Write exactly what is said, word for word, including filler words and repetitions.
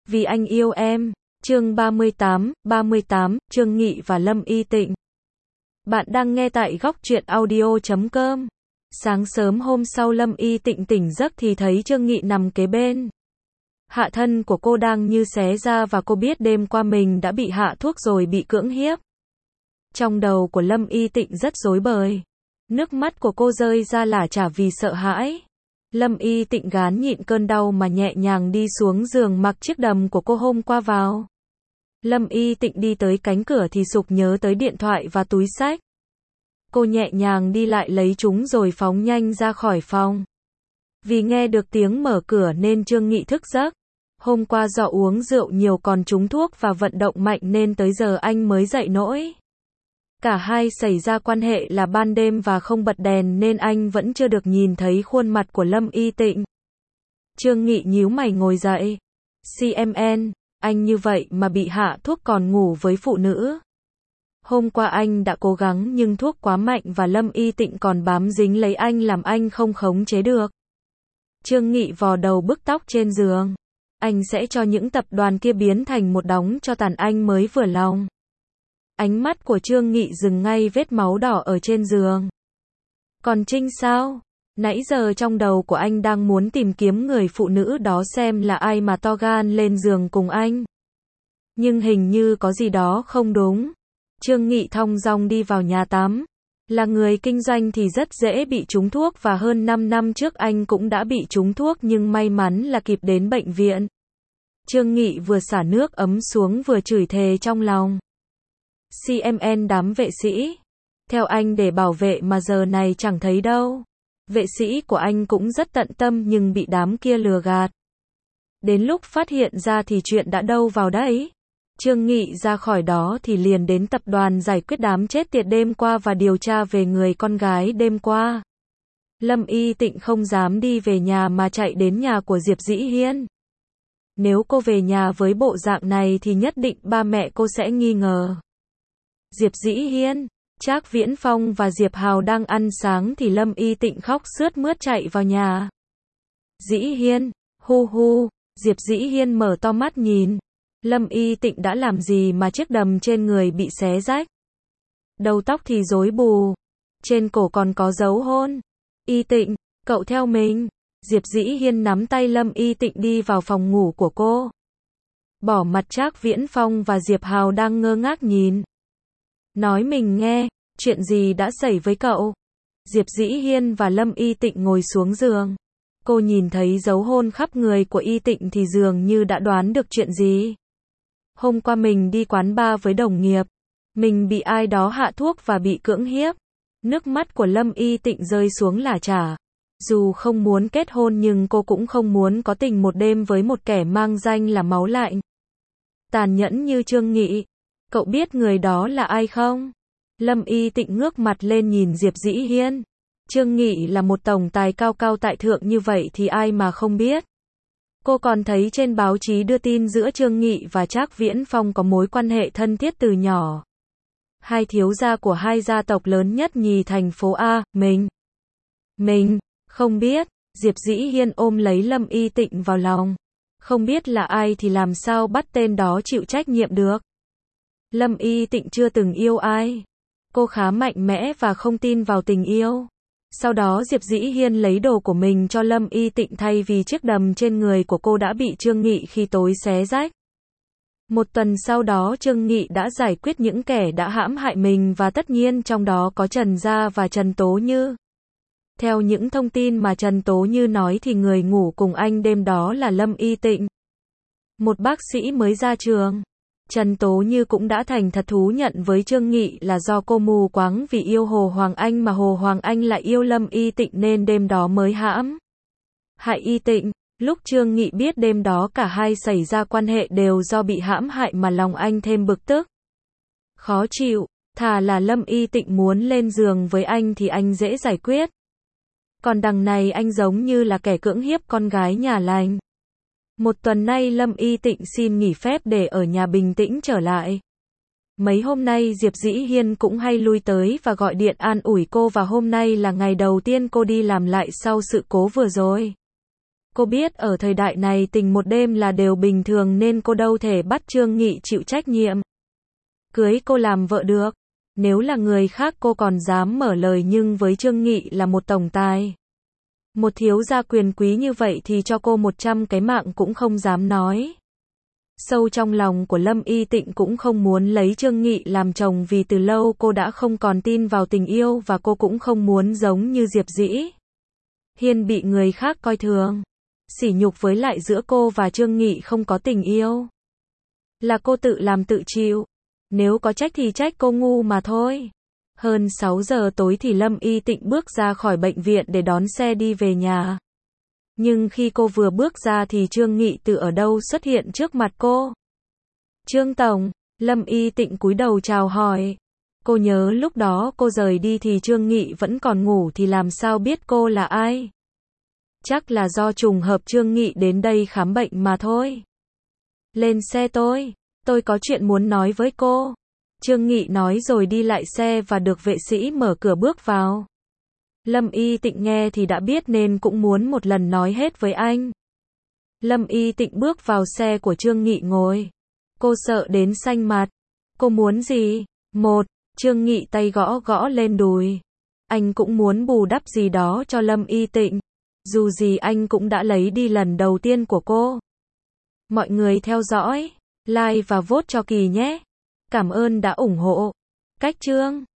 Vì anh yêu em. Chương ba mươi tám, ba mươi tám, Trương Nghị và Lâm Y Tịnh. Bạn đang nghe tại góc truyện audio chấm com. Sáng sớm hôm sau Lâm Y Tịnh tỉnh giấc thì thấy Trương Nghị nằm kế bên. Hạ thân của cô đang như xé ra và cô biết đêm qua mình đã bị hạ thuốc rồi bị cưỡng hiếp. Trong đầu của Lâm Y Tịnh rất rối bời. Nước mắt của cô rơi ra lả chả vì sợ hãi. Lâm Y Tịnh gán nhịn cơn đau mà nhẹ nhàng đi xuống giường mặc chiếc đầm của cô hôm qua vào. Lâm Y Tịnh đi tới cánh cửa thì sục nhớ tới điện thoại và túi xách. Cô nhẹ nhàng đi lại lấy chúng rồi phóng nhanh ra khỏi phòng. Vì nghe được tiếng mở cửa nên Trương Nghị thức giấc. Hôm qua do uống rượu nhiều còn trúng thuốc và vận động mạnh nên tới giờ anh mới dậy nổi. Cả hai xảy ra quan hệ là ban đêm và không bật đèn nên anh vẫn chưa được nhìn thấy khuôn mặt của Lâm Y Tịnh. Trương Nghị nhíu mày ngồi dậy. xê em en, anh như vậy mà bị hạ thuốc còn ngủ với phụ nữ. Hôm qua anh đã cố gắng nhưng thuốc quá mạnh và Lâm Y Tịnh còn bám dính lấy anh làm anh không khống chế được. Trương Nghị vò đầu bứt tóc trên giường. Anh sẽ cho những tập đoàn kia biến thành một đống cho tàn anh mới vừa lòng. Ánh mắt của Trương Nghị dừng ngay vết máu đỏ ở trên giường. Còn Trinh sao? Nãy giờ trong đầu của anh đang muốn tìm kiếm người phụ nữ đó xem là ai mà to gan lên giường cùng anh. Nhưng hình như có gì đó không đúng. Trương Nghị thong dong đi vào nhà tắm. Là người kinh doanh thì rất dễ bị trúng thuốc và hơn năm năm trước anh cũng đã bị trúng thuốc nhưng may mắn là kịp đến bệnh viện. Trương Nghị vừa xả nước ấm xuống vừa chửi thề trong lòng. xê em en đám vệ sĩ. Theo anh để bảo vệ mà giờ này chẳng thấy đâu. Vệ sĩ của anh cũng rất tận tâm nhưng bị đám kia lừa gạt. Đến lúc phát hiện ra thì chuyện đã đâu vào đấy. Trương Nghị ra khỏi đó thì liền đến tập đoàn giải quyết đám chết tiệt đêm qua và điều tra về người con gái đêm qua. Lâm Y Tịnh không dám đi về nhà mà chạy đến nhà của Diệp Dĩ Hiên. Nếu cô về nhà với bộ dạng này thì nhất định ba mẹ cô sẽ nghi ngờ. Diệp Dĩ Hiên, Trác Viễn Phong và Diệp Hào đang ăn sáng thì Lâm Y Tịnh khóc sướt mướt chạy vào nhà. Dĩ Hiên, hu hu, Diệp Dĩ Hiên mở to mắt nhìn. Lâm Y Tịnh đã làm gì mà chiếc đầm trên người bị xé rách. Đầu tóc thì rối bù. Trên cổ còn có dấu hôn. Y Tịnh, cậu theo mình. Diệp Dĩ Hiên nắm tay Lâm Y Tịnh đi vào phòng ngủ của cô. Bỏ mặt Trác Viễn Phong và Diệp Hào đang ngơ ngác nhìn. Nói mình nghe, chuyện gì đã xảy với cậu? Diệp Dĩ Hiên và Lâm Y Tịnh ngồi xuống giường. Cô nhìn thấy dấu hôn khắp người của Y Tịnh thì dường như đã đoán được chuyện gì. Hôm qua mình đi quán bar với đồng nghiệp. Mình bị ai đó hạ thuốc và bị cưỡng hiếp. Nước mắt của Lâm Y Tịnh rơi xuống lả chả. Dù không muốn kết hôn nhưng cô cũng không muốn có tình một đêm với một kẻ mang danh là máu lạnh. Tàn nhẫn như Trương Nghị. Cậu biết người đó là ai không? Lâm Y Tịnh ngước mặt lên nhìn Diệp Dĩ Hiên. Trương Nghị là một tổng tài cao cao tại thượng như vậy thì ai mà không biết. Cô còn thấy trên báo chí đưa tin giữa Trương Nghị và Trác Viễn Phong có mối quan hệ thân thiết từ nhỏ. Hai thiếu gia của hai gia tộc lớn nhất nhì thành phố A, mình. Mình, không biết. Diệp Dĩ Hiên ôm lấy Lâm Y Tịnh vào lòng. Không biết là ai thì làm sao bắt tên đó chịu trách nhiệm được. Lâm Y Tịnh chưa từng yêu ai. Cô khá mạnh mẽ và không tin vào tình yêu. Sau đó Diệp Dĩ Hiên lấy đồ của mình cho Lâm Y Tịnh thay vì chiếc đầm trên người của cô đã bị Trương Nghị khi tối xé rách. Một tuần sau đó Trương Nghị đã giải quyết những kẻ đã hãm hại mình và tất nhiên trong đó có Trần Gia và Trần Tố Như. Theo những thông tin mà Trần Tố Như nói thì người ngủ cùng anh đêm đó là Lâm Y Tịnh. Một bác sĩ mới ra trường. Trần Tố Như cũng đã thành thật thú nhận với Trương Nghị là do cô mù quáng vì yêu Hồ Hoàng Anh mà Hồ Hoàng Anh lại yêu Lâm Y Tịnh nên đêm đó mới hãm hại Y Tịnh. Lúc Trương Nghị biết đêm đó cả hai xảy ra quan hệ đều do bị hãm hại mà lòng anh thêm bực tức. Khó chịu, thà là Lâm Y Tịnh muốn lên giường với anh thì anh dễ giải quyết. Còn đằng này anh giống như là kẻ cưỡng hiếp con gái nhà lành. Một tuần nay Lâm Y Tịnh xin nghỉ phép để ở nhà bình tĩnh trở lại. Mấy hôm nay Diệp Dĩ Hiên cũng hay lui tới và gọi điện an ủi cô và hôm nay là ngày đầu tiên cô đi làm lại sau sự cố vừa rồi. Cô biết ở thời đại này tình một đêm là đều bình thường nên cô đâu thể bắt Trương Nghị chịu trách nhiệm. Cưới cô làm vợ được. Nếu là người khác cô còn dám mở lời, nhưng với Trương Nghị là một tổng tài, một thiếu gia quyền quý như vậy thì cho cô một trăm cái mạng cũng không dám nói. Sâu trong lòng của Lâm Y Tịnh cũng không muốn lấy Trương Nghị làm chồng, vì từ lâu cô đã không còn tin vào tình yêu, và cô cũng không muốn giống như Diệp Dĩ Hiên bị người khác coi thường, sỉ nhục. Với lại giữa cô và Trương Nghị không có tình yêu, là cô tự làm tự chịu. Nếu có trách thì trách cô ngu mà thôi. Hơn sáu giờ tối thì Lâm Y Tịnh bước ra khỏi bệnh viện để đón xe đi về nhà. Nhưng khi cô vừa bước ra thì Trương Nghị từ ở đâu xuất hiện trước mặt cô. Trương Tổng, Lâm Y Tịnh cúi đầu chào hỏi. Cô nhớ lúc đó cô rời đi thì Trương Nghị vẫn còn ngủ thì làm sao biết cô là ai. Chắc là do trùng hợp Trương Nghị đến đây khám bệnh mà thôi. Lên xe tôi, tôi có chuyện muốn nói với cô. Trương Nghị nói rồi đi lại xe và được vệ sĩ mở cửa bước vào. Lâm Y Tịnh nghe thì đã biết nên cũng muốn một lần nói hết với anh. Lâm Y Tịnh bước vào xe của Trương Nghị ngồi. Cô sợ đến xanh mặt. Cô muốn gì? Một, Trương Nghị tay gõ gõ lên đùi. Anh cũng muốn bù đắp gì đó cho Lâm Y Tịnh. Dù gì anh cũng đã lấy đi lần đầu tiên của cô. Mọi người theo dõi, like và vote cho Kỳ nhé. Cảm ơn đã ủng hộ. Cách chương